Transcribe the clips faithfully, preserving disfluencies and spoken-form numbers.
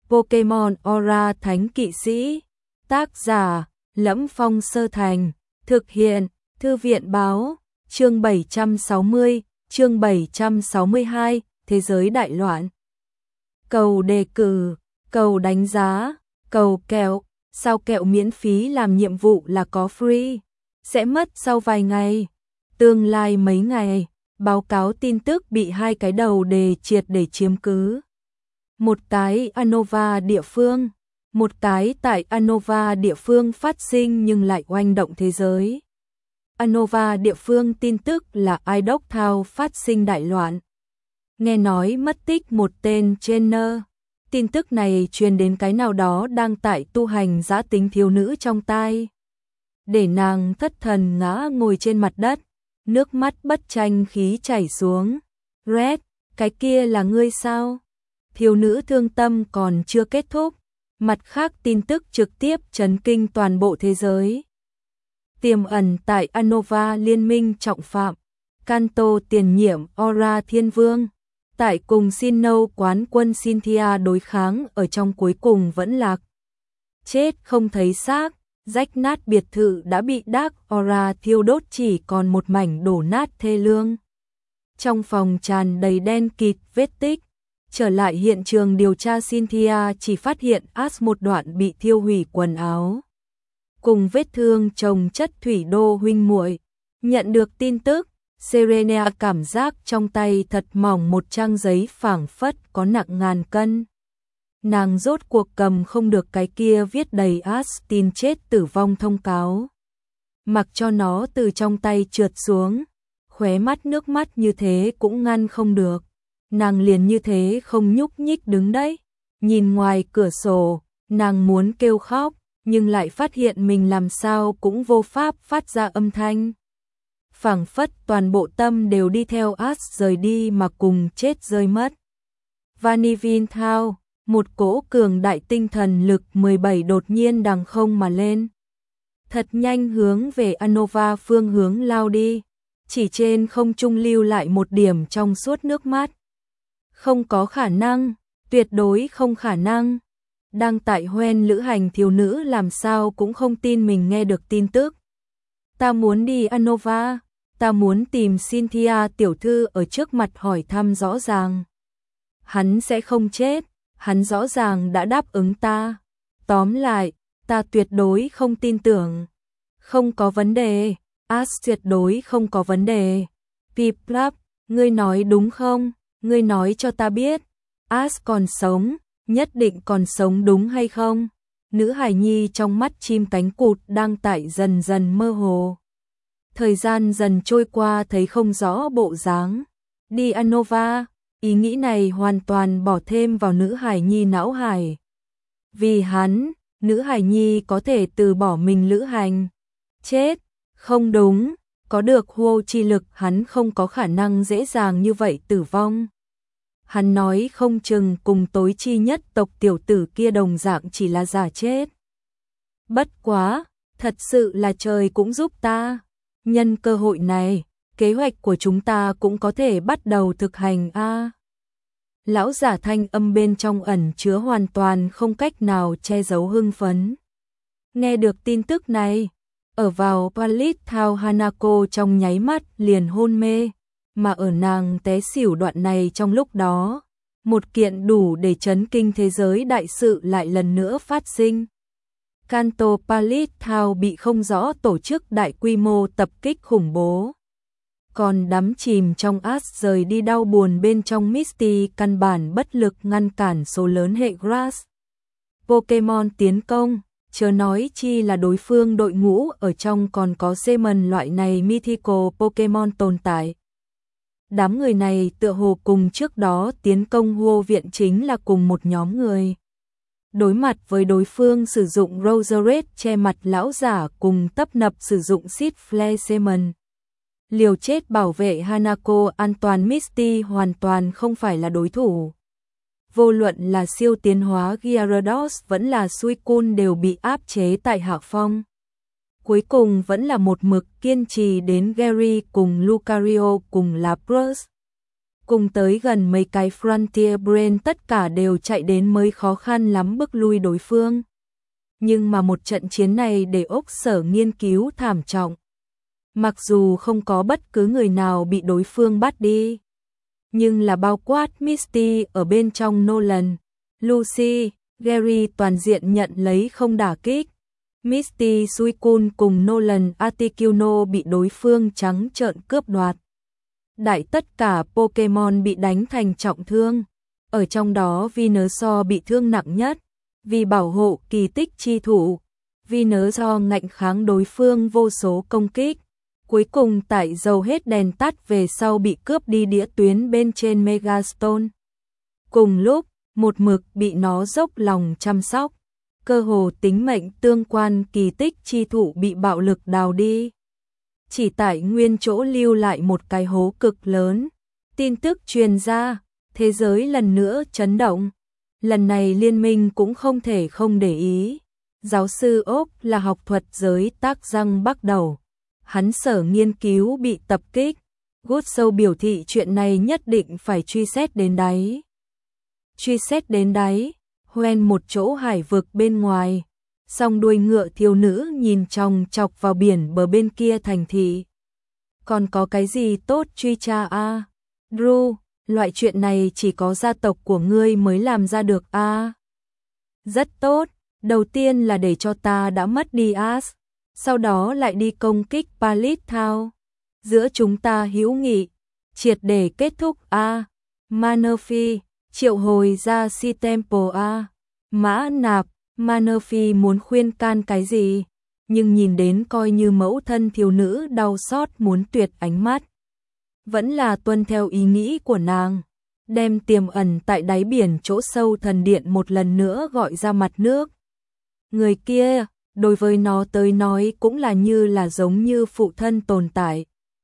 Pokemon Aura Thánh Kỵ Sĩ. Tác giả: Lẫm Phong Sơ Thành. Thực hiện: Thư viện báo. Chương bảy trăm sáu mươi, chương bảy trăm sáu mươi hai, Thế giới đại loạn. Cầu đề cử, cầu đánh giá, cầu kẹo. Sao kẹo miễn phí làm nhiệm vụ là có free? Sẽ mất sau vài ngày, tương lai mấy ngày. Báo cáo tin tức bị hai cái đầu đề triệt để chiếm cứ. Một cái Unova địa phương, một cái tại Unova địa phương phát sinh nhưng lại oanh động thế giới. Unova địa phương tin tức là Idok Town phát sinh đại loạn. Nghe nói mất tích một tên trainer. Tin tức này truyền đến cái nào đó đang tại tu hành dã tính thiếu nữ trong tai. Để nàng thất thần ngã ngồi trên mặt đất, nước mắt bất tranh khí chảy xuống. Red, cái kia là ngươi sao? Thiếu nữ thương tâm còn chưa kết thúc. Mặt khác tin tức trực tiếp chấn kinh toàn bộ thế giới. Tiềm ẩn tại Unova liên minh trọng phạm. Kanto tiền nhiệm Aura Thiên Vương. Tại cùng Sinnoh quán quân Cynthia đối kháng ở trong cuối cùng vẫn lạc. Chết không thấy xác, rách nát biệt thự đã bị Dark Aura thiêu đốt chỉ còn một mảnh đổ nát thê lương. Trong phòng tràn đầy đen kịt vết tích. Trở lại hiện trường điều tra Cynthia chỉ phát hiện Ash một đoạn bị thiêu hủy quần áo. Cùng vết thương chồng chất thủy đô huynh muội. Nhận được tin tức, Serena cảm giác trong tay thật mỏng một trang giấy phảng phất có nặng ngàn cân. Nàng rốt cuộc cầm không được cái kia viết đầy Ash tin chết tử vong thông cáo. Mặc cho nó từ trong tay trượt xuống, khóe mắt nước mắt như thế cũng ngăn không được. Nàng liền như thế không nhúc nhích đứng đấy. Nhìn ngoài cửa sổ, nàng muốn kêu khóc, nhưng lại phát hiện mình làm sao cũng vô pháp phát ra âm thanh. Phảng phất toàn bộ tâm đều đi theo Ash rời đi mà cùng chết rơi mất. Vanillin Town, một cỗ cường đại tinh thần lực mười bảy đột nhiên đằng không mà lên. Thật nhanh hướng về Unova phương hướng lao đi, chỉ trên không trung lưu lại một điểm trong suốt nước mắt. Không có khả năng, tuyệt đối không khả năng. Đang tại hoen lữ hành thiếu nữ làm sao cũng không tin mình nghe được tin tức. Ta muốn đi Unova, ta muốn tìm Cynthia tiểu thư ở trước mặt hỏi thăm rõ ràng. Hắn sẽ không chết, hắn rõ ràng đã đáp ứng ta. Tóm lại, ta tuyệt đối không tin tưởng. Không có vấn đề, Ash tuyệt đối không có vấn đề. Piplap, ngươi nói đúng không? Ngươi nói cho ta biết, Ash còn sống, nhất định còn sống đúng hay không? Nữ hài nhi trong mắt chim cánh cụt đang tại dần dần mơ hồ. Thời gian dần trôi qua thấy không rõ bộ dáng. Đi Unova, ý nghĩ này hoàn toàn bỏ thêm vào nữ hài nhi não hải. Vì hắn, nữ hài nhi có thể từ bỏ mình lữ hành. Chết, không đúng, có được hô chi lực hắn không có khả năng dễ dàng như vậy tử vong. Hắn nói không chừng cùng tối chi nhất tộc tiểu tử kia đồng dạng chỉ là giả chết. Bất quá, thật sự là trời cũng giúp ta. Nhân cơ hội này, kế hoạch của chúng ta cũng có thể bắt đầu thực hành a. À, lão giả thanh âm bên trong ẩn chứa hoàn toàn không cách nào che giấu hưng phấn. Nghe được tin tức này, ở vào Pallet Town Hanako trong nháy mắt liền hôn mê. Mà ở nàng té xỉu đoạn này trong lúc đó, một kiện đủ để chấn kinh thế giới đại sự lại lần nữa phát sinh. Kanto Pallet Town bị không rõ tổ chức đại quy mô tập kích khủng bố. Còn đắm chìm trong Ash rời đi đau buồn bên trong Misty căn bản bất lực ngăn cản số lớn hệ Grass. Pokemon tiến công, chớ nói chi là đối phương đội ngũ ở trong còn có Shaman loại này mythical Pokemon tồn tại. Đám người này tựa hồ cùng trước đó tiến công Hô viện chính là cùng một nhóm người. Đối mặt với đối phương sử dụng Roserade che mặt lão giả cùng tấp nập sử dụng Seed Flare Shaman. Liều chết bảo vệ Hanako an toàn Misty hoàn toàn không phải là đối thủ. Vô luận là siêu tiến hóa Gyarados vẫn là Suicune đều bị áp chế tại hạ phong. Cuối cùng vẫn là một mực kiên trì đến Gary cùng Lucario cùng Lapras. cùng tới gần mấy cái Frontier Brain tất cả đều chạy đến mới khó khăn lắm bức lui đối phương. Nhưng mà một trận chiến này để Úc Sở nghiên cứu thảm trọng. Mặc dù không có bất cứ người nào bị đối phương bắt đi, nhưng là bao quát Misty ở bên trong Nolan, Lucy, Gary toàn diện nhận lấy không đả kích. Misty Suicune cùng Nolan Articuno bị đối phương trắng trợn cướp đoạt. Đại tất cả Pokemon bị đánh thành trọng thương. Ở trong đó Venusaur bị thương nặng nhất. Vì bảo hộ kỳ tích chi thủ, Venusaur ngạnh kháng đối phương vô số công kích. Cuối cùng tại dầu hết đèn tắt về sau bị cướp đi đĩa tuyến bên trên Megastone. Cùng lúc, một mực bị nó dốc lòng chăm sóc. Cơ hồ tính mệnh tương quan kỳ tích chi thủ bị bạo lực đào đi. Chỉ tại nguyên chỗ lưu lại một cái hố cực lớn. Tin tức truyền ra, thế giới lần nữa chấn động. Lần này liên minh cũng không thể không để ý. Giáo sư Ốc là học thuật giới tác răng bắt đầu. Hắn sở nghiên cứu bị tập kích. Goodshow biểu thị chuyện này nhất định phải truy xét đến đáy. Truy xét đến đáy, hoen một chỗ hải vực bên ngoài. Song đuôi ngựa thiếu nữ nhìn chòng chọc vào biển bờ bên kia thành thị. Còn có cái gì tốt truy tra a? À? Drew, loại chuyện này chỉ có gia tộc của ngươi mới làm ra được a. À? Rất tốt, đầu tiên là để cho ta đã mất đi Ash, sau đó lại đi công kích Pallet Town. Giữa chúng ta hữu nghị, triệt để kết thúc a. À? Manaphy, triệu hồi ra Si Temple a. À? Mã Nạp, Manaphy muốn khuyên can cái gì, nhưng nhìn đến coi như mẫu thân thiếu nữ đau xót muốn tuyệt ánh mắt. Vẫn là tuân theo ý nghĩ của nàng, đem tiềm ẩn tại đáy biển chỗ sâu thần điện một lần nữa gọi ra mặt nước. Người kia, đối với nó tới nói cũng là như là giống như phụ thân tồn tại.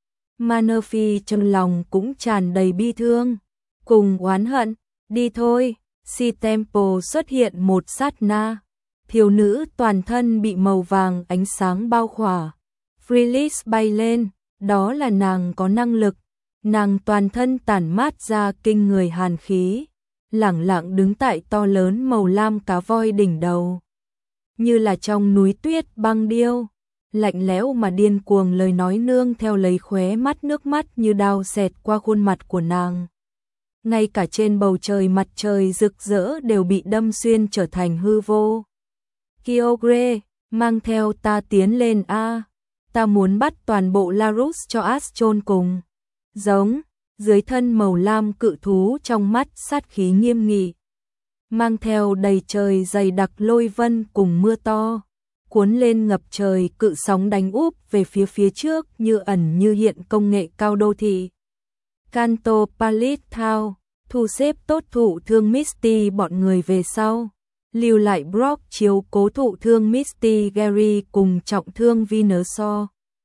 Manaphy trong lòng cũng tràn đầy bi thương, cùng oán hận, đi thôi. Si Temple xuất hiện một sát na, thiếu nữ toàn thân bị màu vàng ánh sáng bao khỏa. Freelix bay lên, đó là nàng có năng lực, nàng toàn thân tản mát ra kinh người hàn khí, lẳng lặng đứng tại to lớn màu lam cá voi đỉnh đầu. Như là trong núi tuyết băng điêu, lạnh lẽo mà điên cuồng lời nói nương theo lấy khóe mắt nước mắt như đao xẹt qua khuôn mặt của nàng. Ngay cả trên bầu trời mặt trời rực rỡ đều bị đâm xuyên trở thành hư vô. Kyogre, mang theo ta tiến lên a, ta muốn bắt toàn bộ Larus cho Ash chôn cùng. Giống, dưới thân màu lam cự thú trong mắt sát khí nghiêm nghị. Mang theo đầy trời dày đặc lôi vân cùng mưa to, cuốn lên ngập trời cự sóng đánh úp về phía phía trước như ẩn như hiện công nghệ cao đô thị. Kanto Pallet Town, thu xếp tốt thụ thương Misty bọn người về sau, lưu lại Brock chiếu cố thụ thương Misty, Gary cùng trọng thương Venusaur.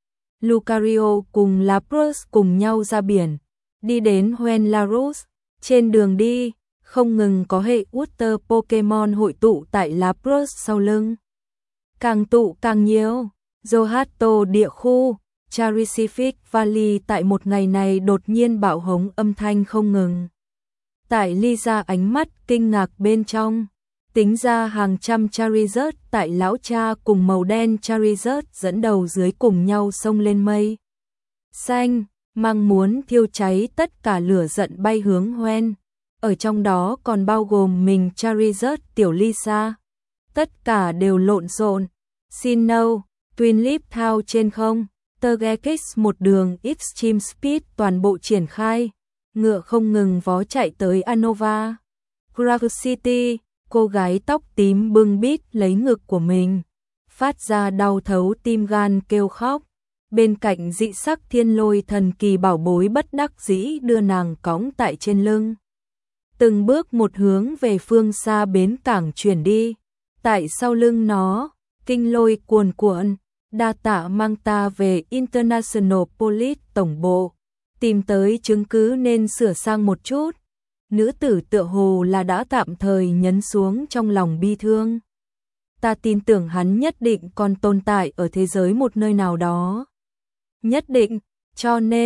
Lucario cùng Lapras cùng nhau ra biển, đi đến Hoenn Larus. Trên đường đi, không ngừng có hệ Water Pokemon hội tụ tại Lapras sau lưng. Càng tụ càng nhiều, Johto địa khu, Charisific Valley tại một ngày này đột nhiên bạo hống âm thanh không ngừng. Tại Lisa ánh mắt kinh ngạc bên trong, tính ra hàng trăm Charizard tại lão cha cùng màu đen Charizard dẫn đầu dưới cùng nhau xông lên mây xanh, mang muốn thiêu cháy tất cả lửa giận bay hướng Hoenn. Ở trong đó còn bao gồm mình Charizard tiểu Lisa. Tất cả đều lộn xộn. Sinnoh, Twinleaf Town trên không, Togekiss một đường Extreme Speed toàn bộ triển khai, ngựa không ngừng vó chạy tới Unova. Grass City, cô gái tóc tím bưng bít lấy ngực của mình, phát ra đau thấu tim gan kêu khóc. Bên cạnh dị sắc thiên lôi thần kỳ bảo bối bất đắc dĩ đưa nàng cõng tại trên lưng. Từng bước một hướng về phương xa bến cảng chuyển đi. Tại sau lưng nó, kinh lôi cuồn cuộn, đa tạ mang ta về International Police tổng bộ. Tìm tới chứng cứ nên sửa sang một chút. Nữ tử tựa hồ là đã tạm thời nhấn xuống trong lòng bi thương. Ta tin tưởng hắn nhất định còn tồn tại ở thế giới một nơi nào đó. Nhất định, cho nên,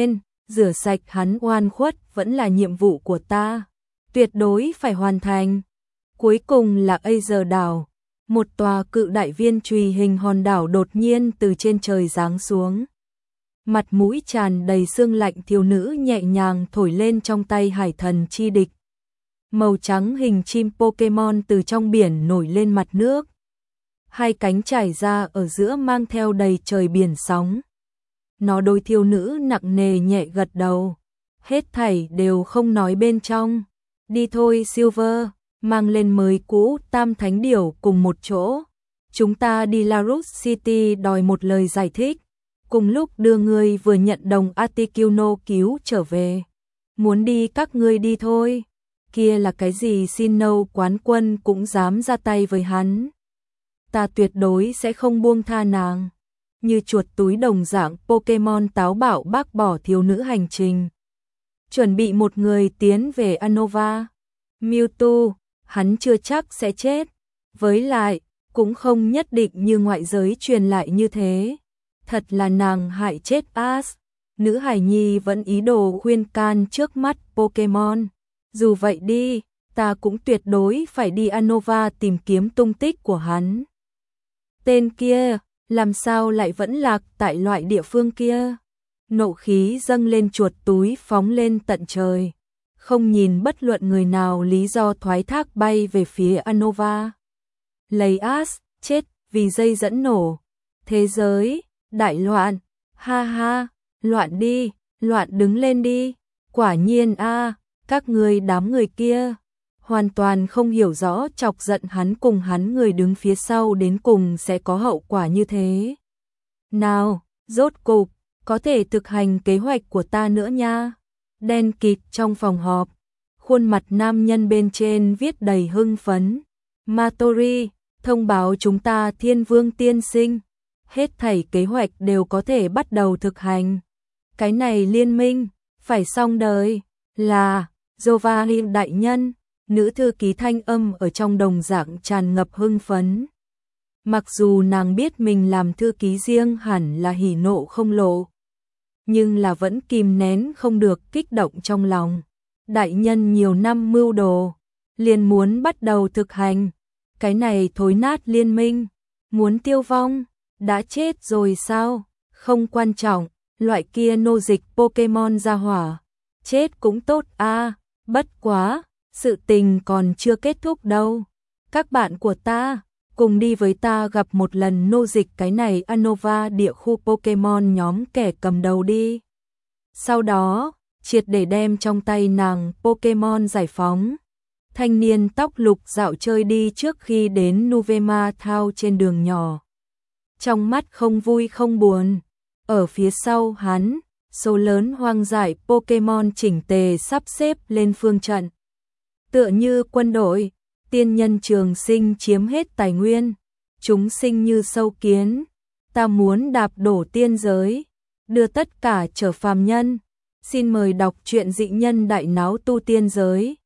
rửa sạch hắn oan khuất vẫn là nhiệm vụ của ta, tuyệt đối phải hoàn thành. Cuối cùng là Azer đảo, một tòa cự đại viên chùy hình hòn đảo đột nhiên từ trên trời giáng xuống. Mặt mũi tràn đầy sương lạnh thiếu nữ nhẹ nhàng thổi lên trong tay hải thần chi địch. Màu trắng hình chim Pokemon từ trong biển nổi lên mặt nước. Hai cánh trải ra ở giữa mang theo đầy trời biển sóng. Nó đối thiếu nữ nặng nề nhẹ gật đầu. Hết thảy đều không nói bên trong. Đi thôi Silver, mang lên mới cũ Tam Thánh Điểu cùng một chỗ. Chúng ta đi Larus City đòi một lời giải thích. Cùng lúc đưa ngươi vừa nhận đồng Articuno cứu trở về. Muốn đi các ngươi đi thôi. Kia là cái gì Sinnoh quán quân cũng dám ra tay với hắn. Ta tuyệt đối sẽ không buông tha nàng. Như chuột túi đồng dạng Pokemon táo bạo bác bỏ thiếu nữ hành trình. Chuẩn bị một người tiến về Unova. Mewtwo, hắn chưa chắc sẽ chết. Với lại, cũng không nhất định như ngoại giới truyền lại như thế. Thật là nàng hại chết Ash. Nữ hải nhi vẫn ý đồ khuyên can trước mắt Pokemon. Dù vậy đi, ta cũng tuyệt đối phải đi Unova tìm kiếm tung tích của hắn. Tên kia, làm sao lại vẫn lạc tại loại địa phương kia? Nộ khí dâng lên chuột túi phóng lên tận trời. Không nhìn bất luận người nào lý do thoái thác bay về phía Unova. Lấy Ash, chết vì dây dẫn nổ. Thế giới, đại loạn, ha ha, loạn đi, loạn đứng lên đi. Quả nhiên a, các ngươi đám người kia hoàn toàn không hiểu rõ chọc giận hắn cùng hắn người đứng phía sau đến cùng sẽ có hậu quả như thế. Nào, rốt cục, có thể thực hành kế hoạch của ta nữa nha. Đen kịt trong phòng họp, khuôn mặt nam nhân bên trên viết đầy hưng phấn. Matori, thông báo chúng ta Thiên Vương tiên sinh. Hết thảy kế hoạch đều có thể bắt đầu thực hành. Cái này liên minh, phải xong đời, là Giovanni đại nhân. Nữ thư ký thanh âm ở trong đồng dạng tràn ngập hưng phấn. Mặc dù nàng biết mình làm thư ký riêng hẳn là hỉ nộ không lộ, nhưng là vẫn kìm nén không được kích động trong lòng. Đại nhân nhiều năm mưu đồ, liền muốn bắt đầu thực hành. Cái này thối nát liên minh, muốn tiêu vong, đã chết rồi sao? Không quan trọng, loại kia nô dịch Pokemon ra hỏa. Chết cũng tốt a, bất quá, sự tình còn chưa kết thúc đâu. Các bạn của ta, cùng đi với ta gặp một lần nô dịch cái này Unova địa khu Pokemon nhóm kẻ cầm đầu đi. Sau đó, triệt để đem trong tay nàng Pokemon giải phóng. Thanh niên tóc lục dạo chơi đi trước khi đến Nuvema Town trên đường nhỏ. Trong mắt không vui không buồn. Ở phía sau hắn, số lớn hoang dại Pokemon chỉnh tề sắp xếp lên phương trận. Tựa như quân đội, tiên nhân trường sinh chiếm hết tài nguyên. Chúng sinh như sâu kiến. Ta muốn đạp đổ tiên giới, đưa tất cả trở phàm nhân. Xin mời đọc truyện dị nhân đại náo tu tiên giới.